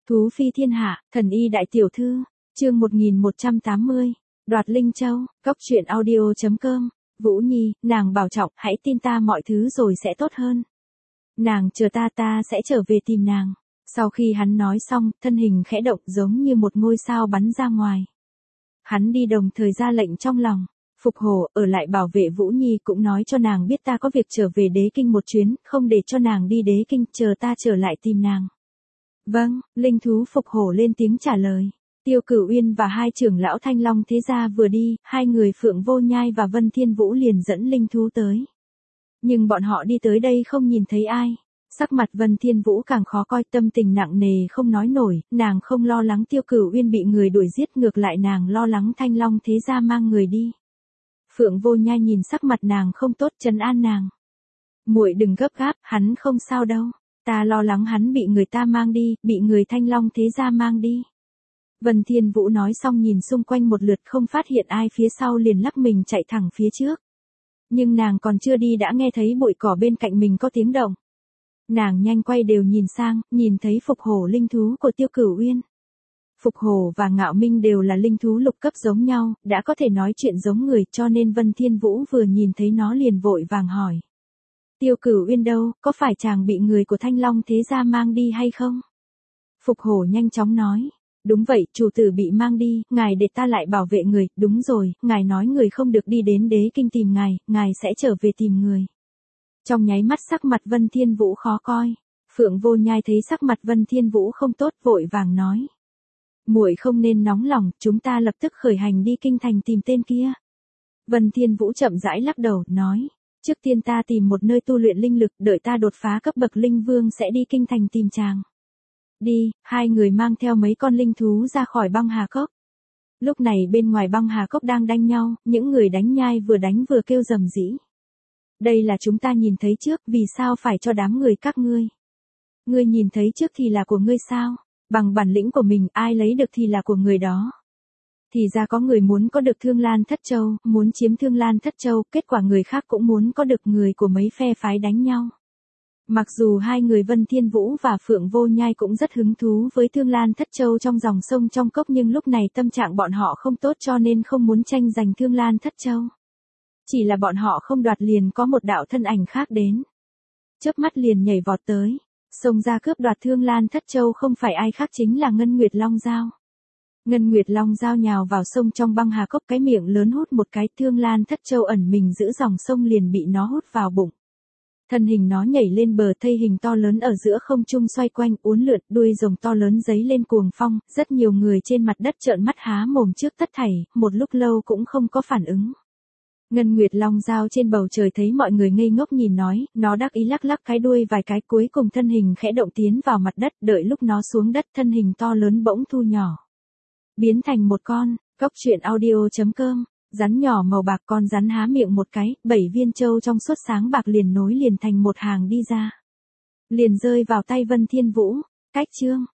Thú phi thiên hạ, thần y đại tiểu thư, chương 1180, đoạt Linh Châu, Cốc truyện audio.com, Vũ Nhi, nàng bảo trọng, hãy tin ta mọi thứ rồi sẽ tốt hơn. Nàng chờ ta sẽ trở về tìm nàng. Sau khi hắn nói xong, thân hình khẽ động giống như một ngôi sao bắn ra ngoài. Hắn đi đồng thời ra lệnh trong lòng. Phục Hồ ở lại bảo vệ Vũ Nhi cũng nói cho nàng biết ta có việc trở về đế kinh một chuyến, không để cho nàng đi đế kinh, chờ ta trở lại tìm nàng. Vâng, linh thú Phục Hổ lên tiếng trả lời. Tiêu Cửu Uyên và hai trưởng lão Thanh Long thế gia vừa đi, hai người Phượng Vô Nhai và Vân Thiên Vũ liền dẫn linh thú tới. Nhưng bọn họ đi tới đây không nhìn thấy ai. Sắc mặt Vân Thiên Vũ càng khó coi, tâm tình nặng nề không nói nổi, nàng không lo lắng Tiêu Cửu Uyên bị người đuổi giết, ngược lại nàng lo lắng Thanh Long thế gia mang người đi. Phượng Vô Nhai nhìn sắc mặt nàng không tốt, trấn an nàng. Muội đừng gấp gáp, hắn không sao đâu. Ta lo lắng hắn bị người ta mang đi, bị người Thanh Long thế gia mang đi. Vân Thiên Vũ nói xong nhìn xung quanh một lượt không phát hiện ai phía sau liền lắc mình chạy thẳng phía trước. Nhưng nàng còn chưa đi đã nghe thấy bụi cỏ bên cạnh mình có tiếng động. Nàng nhanh quay đều nhìn sang, nhìn thấy Phục Hổ linh thú của Tiêu Cửu Uyên. Phục Hổ và Ngạo Minh đều là linh thú lục cấp giống nhau, đã có thể nói chuyện giống người, cho nên Vân Thiên Vũ vừa nhìn thấy nó liền vội vàng hỏi. Tiêu Cửu Uyên đâu, có phải chàng bị người của Thanh Long thế gia mang đi hay không? Phục Hổ nhanh chóng nói. Đúng vậy, chủ tử bị mang đi, ngài để ta lại bảo vệ người, đúng rồi, ngài nói người không được đi đến đế kinh tìm ngài sẽ trở về tìm người. Trong nháy mắt sắc mặt Vân Thiên Vũ khó coi. Phượng Vô Nhai thấy sắc mặt Vân Thiên Vũ không tốt vội vàng nói. Muội không nên nóng lòng, chúng ta lập tức khởi hành đi kinh thành tìm tên kia. Vân Thiên Vũ chậm rãi lắc đầu, nói. Trước tiên ta tìm một nơi tu luyện linh lực, đợi ta đột phá cấp bậc linh vương sẽ đi kinh thành tìm chàng. Đi, hai người mang theo mấy con linh thú ra khỏi băng hà cốc. Lúc này bên ngoài băng hà cốc đang đánh nhau, những người đánh nhai vừa đánh vừa kêu rầm rĩ. Đây là chúng ta nhìn thấy trước, vì sao phải cho đám người các ngươi? Ngươi nhìn thấy trước thì là của ngươi sao? Bằng bản lĩnh của mình ai lấy được thì là của người đó. Thì ra có người muốn có được Thương Lan Thất Châu, muốn chiếm Thương Lan Thất Châu, kết quả người khác cũng muốn có được, người của mấy phe phái đánh nhau. Mặc dù hai người Vân Thiên Vũ và Phượng Vô Nhai cũng rất hứng thú với Thương Lan Thất Châu trong dòng sông trong cốc, nhưng lúc này tâm trạng bọn họ không tốt cho nên không muốn tranh giành Thương Lan Thất Châu. Chỉ là bọn họ không đoạt liền có một đạo thân ảnh khác đến. Chớp mắt liền nhảy vọt tới. Xông ra cướp đoạt Thương Lan Thất Châu không phải ai khác chính là Ngân Nguyệt Long Dao. Ngân Nguyệt Long Dao nhào vào sông trong băng hà cốc, cái miệng lớn hút một cái, Thương Lan Thất Châu ẩn mình giữa dòng sông liền bị nó hút vào bụng. Thân hình nó nhảy lên bờ, thây hình to lớn ở giữa không trung xoay quanh uốn lượn, đuôi rồng to lớn giấy lên cuồng phong, rất nhiều người trên mặt đất trợn mắt há mồm trước tất thảy, một lúc lâu cũng không có phản ứng. Ngân Nguyệt Long Dao trên bầu trời thấy mọi người ngây ngốc nhìn nó đắc ý lắc lắc cái đuôi vài cái, cuối cùng thân hình khẽ động tiến vào mặt đất, đợi lúc nó xuống đất thân hình to lớn bỗng thu nhỏ. Biến thành một con, Cốc truyện audio.com, rắn nhỏ màu bạc, con rắn há miệng một cái, 7 viên châu trong suốt sáng bạc liền nối liền thành một hàng đi ra. Liền rơi vào tay Vân Thiên Vũ, cách chương.